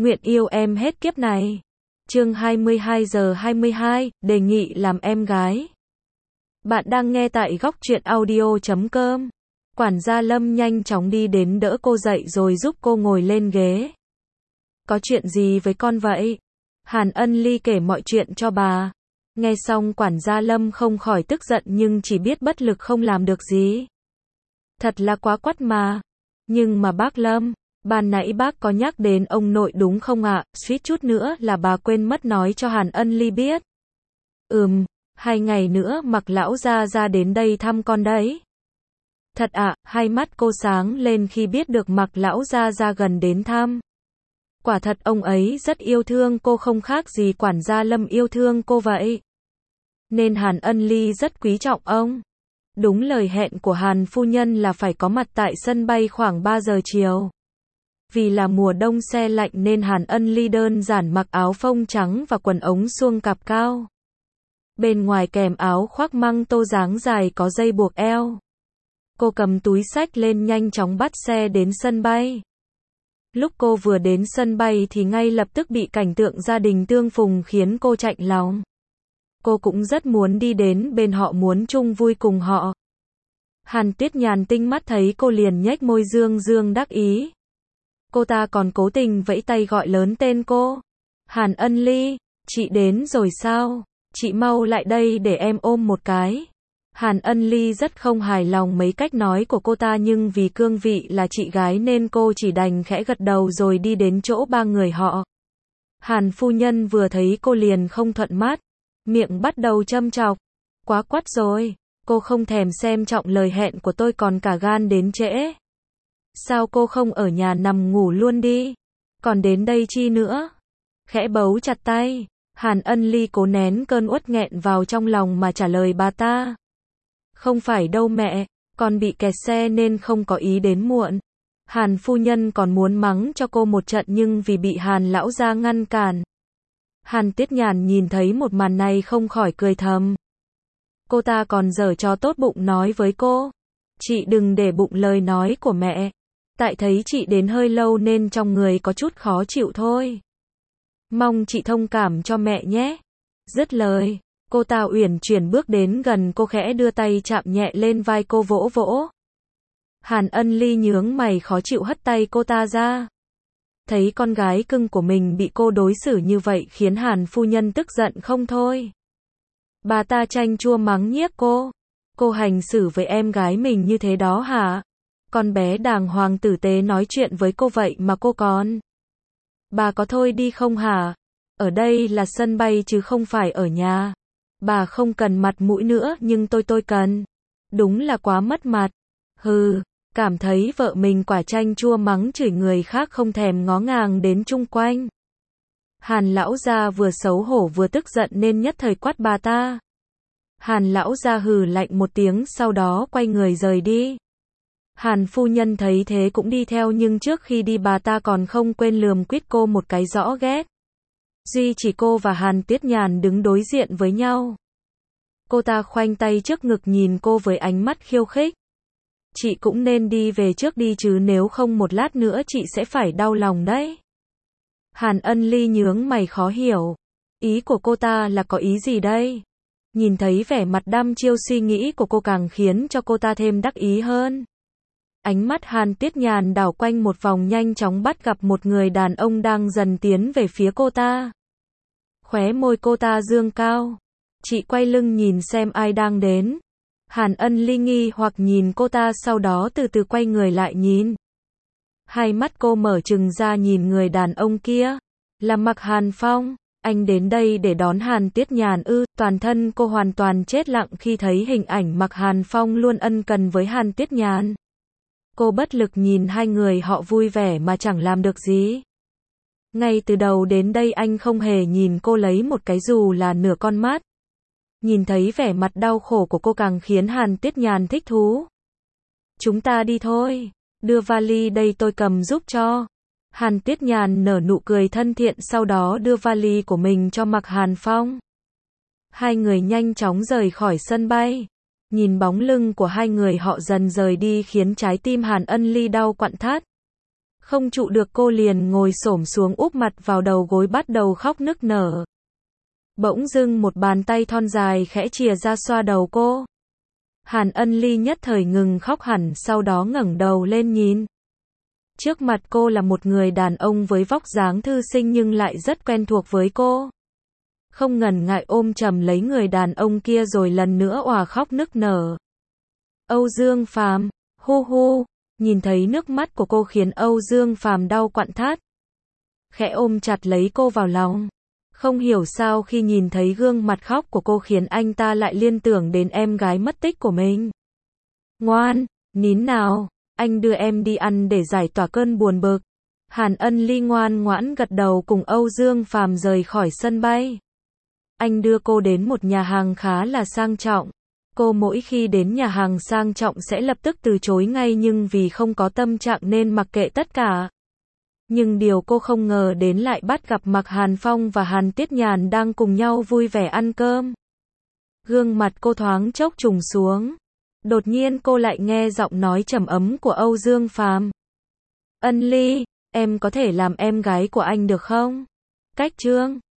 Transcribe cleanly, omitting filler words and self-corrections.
Nguyện yêu em hết kiếp này. Chương 22:22, đề nghị làm em gái. Bạn đang nghe tại góc truyện audio.com. Quản gia Lâm nhanh chóng đi đến đỡ cô dậy rồi giúp cô ngồi lên ghế. Có chuyện gì với con vậy? Hàn Ân Ly kể mọi chuyện cho bà. Nghe xong quản gia Lâm không khỏi tức giận nhưng chỉ biết bất lực không làm được gì. Thật là quá quắt mà. Nhưng mà bác Lâm, ban nãy bác có nhắc đến ông nội đúng không ạ? Suýt chút nữa là bà quên mất nói cho Hàn Ân Ly biết. 2 ngày nữa Mạc lão gia ra đến đây thăm con đấy. Thật ạ? Hai mắt cô sáng lên khi biết được Mạc lão gia ra gần đến thăm. Quả thật ông ấy rất yêu thương cô, không khác gì quản gia Lâm yêu thương cô vậy. Nên Hàn Ân Ly rất quý trọng ông. Đúng lời hẹn của Hàn phu nhân là phải có mặt tại sân bay khoảng 3 giờ chiều. Vì là mùa đông se lạnh nên Hàn Ân Ly đơn giản mặc áo phông trắng và quần ống suông cạp cao. Bên ngoài kèm áo khoác măng tô dáng dài có dây buộc eo. Cô cầm túi xách lên nhanh chóng bắt xe đến sân bay. Lúc cô vừa đến sân bay thì ngay lập tức bị cảnh tượng gia đình tương phùng khiến cô chạnh lòng. Cô cũng rất muốn đi đến bên họ, muốn chung vui cùng họ. Hàn Tuyết Nhàn tinh mắt thấy cô liền nhếch môi dương dương đắc ý. Cô ta còn cố tình vẫy tay gọi lớn tên cô. Hàn Ân Ly, chị đến rồi sao? Chị mau lại đây để em ôm một cái. Hàn Ân Ly rất không hài lòng mấy cách nói của cô ta nhưng vì cương vị là chị gái nên cô chỉ đành khẽ gật đầu rồi đi đến chỗ ba người họ. Hàn phu nhân vừa thấy cô liền không thuận mắt, miệng bắt đầu châm chọc. Quá quắt rồi, cô không thèm xem trọng lời hẹn của tôi còn cả gan đến trễ. Sao cô không ở nhà nằm ngủ luôn đi? Còn đến đây chi nữa? Khẽ bấu chặt tay, Hàn Ân Ly cố nén cơn uất nghẹn vào trong lòng mà trả lời bà ta. Không phải đâu mẹ, con bị kẹt xe nên không có ý đến muộn. Hàn phu nhân còn muốn mắng cho cô một trận nhưng vì bị Hàn lão gia ngăn cản. Hàn Tuyết Nhàn nhìn thấy một màn này không khỏi cười thầm. Cô ta còn giở trò tốt bụng nói với cô. Chị đừng để bụng lời nói của mẹ. Tại thấy chị đến hơi lâu nên trong người có chút khó chịu thôi. Mong chị thông cảm cho mẹ nhé. Dứt lời, cô ta uyển chuyển bước đến gần cô, khẽ đưa tay chạm nhẹ lên vai cô vỗ vỗ. Hàn Ân Ly nhướng mày khó chịu hất tay cô ta ra. Thấy con gái cưng của mình bị cô đối xử như vậy khiến Hàn phu nhân tức giận không thôi. Bà ta chanh chua mắng nhiếc cô. Cô hành xử với em gái mình như thế đó hả? Con bé đàng hoàng tử tế nói chuyện với cô vậy mà cô còn. Bà có thôi đi không hả? Ở đây là sân bay chứ không phải ở nhà. Bà không cần mặt mũi nữa nhưng tôi cần. Đúng là quá mất mặt. Cảm thấy vợ mình quả chanh chua mắng chửi người khác không thèm ngó ngàng đến chung quanh. Hàn lão gia vừa xấu hổ vừa tức giận nên nhất thời quát bà ta. Hàn lão gia hừ lạnh một tiếng sau đó quay người rời đi. Hàn phu nhân thấy thế cũng đi theo nhưng trước khi đi bà ta còn không quên lườm quýt cô một cái rõ ghét. Duy chỉ cô và Hàn Tuyết Nhàn đứng đối diện với nhau. Cô ta khoanh tay trước ngực nhìn cô với ánh mắt khiêu khích. Chị cũng nên đi về trước đi chứ nếu không một lát nữa chị sẽ phải đau lòng đấy. Hàn Ân Ly nhướng mày khó hiểu. Ý của cô ta là có ý gì đây? Nhìn thấy vẻ mặt đăm chiêu suy nghĩ của cô càng khiến cho cô ta thêm đắc ý hơn. Ánh mắt Hàn Tuyết Nhàn đảo quanh một vòng nhanh chóng bắt gặp một người đàn ông đang dần tiến về phía cô ta. Khóe môi cô ta dương cao. Chị quay lưng nhìn xem ai đang đến. Hàn Ân Ly nghi hoặc nhìn cô ta sau đó từ từ quay người lại nhìn. Hai mắt cô mở trừng ra nhìn người đàn ông kia. Là Mạc Hàn Phong. Anh đến đây để đón Hàn Tuyết Nhàn ư? Toàn thân cô hoàn toàn chết lặng khi thấy hình ảnh Mạc Hàn Phong luôn ân cần với Hàn Tuyết Nhàn. Cô bất lực nhìn hai người họ vui vẻ mà chẳng làm được gì. Ngay từ đầu đến đây anh không hề nhìn cô lấy một cái dù là nửa con mắt. Nhìn thấy vẻ mặt đau khổ của cô càng khiến Hàn Tuyết Nhàn thích thú. Chúng ta đi thôi. Đưa vali đây tôi cầm giúp cho. Hàn Tuyết Nhàn nở nụ cười thân thiện sau đó đưa vali của mình cho Mạc Hàn Phong. Hai người nhanh chóng rời khỏi sân bay. Nhìn bóng lưng của hai người họ dần rời đi khiến trái tim Hàn Ân Ly đau quặn thắt. Không trụ được cô liền ngồi xổm xuống úp mặt vào đầu gối bắt đầu khóc nức nở. Bỗng dưng một bàn tay thon dài khẽ chìa ra xoa đầu cô. Hàn Ân Ly nhất thời ngừng khóc hẳn, sau đó ngẩng đầu lên nhìn. Trước mặt cô là một người đàn ông với vóc dáng thư sinh nhưng lại rất quen thuộc với cô. Không ngần ngại ôm chầm lấy người đàn ông kia rồi lần nữa òa khóc nức nở. Âu Dương Phàm, hu hu, nhìn thấy nước mắt của cô khiến Âu Dương Phàm đau quặn thắt. Khẽ ôm chặt lấy cô vào lòng. Không hiểu sao khi nhìn thấy gương mặt khóc của cô khiến anh ta lại liên tưởng đến em gái mất tích của mình. Ngoan, nín nào, anh đưa em đi ăn để giải tỏa cơn buồn bực. Hàn Ân Ly ngoan ngoãn gật đầu cùng Âu Dương Phàm rời khỏi sân bay. Anh đưa cô đến một nhà hàng khá là sang trọng. Cô mỗi khi đến nhà hàng sang trọng sẽ lập tức từ chối ngay nhưng vì không có tâm trạng nên mặc kệ tất cả. Nhưng điều cô không ngờ đến lại bắt gặp Mạc Hàn Phong và Hàn Tiết Nhàn đang cùng nhau vui vẻ ăn cơm. Gương mặt cô thoáng chốc trùng xuống. Đột nhiên cô lại nghe giọng nói trầm ấm của Âu Dương Phàm. Ân Ly, em có thể làm em gái của anh được không? Cách chương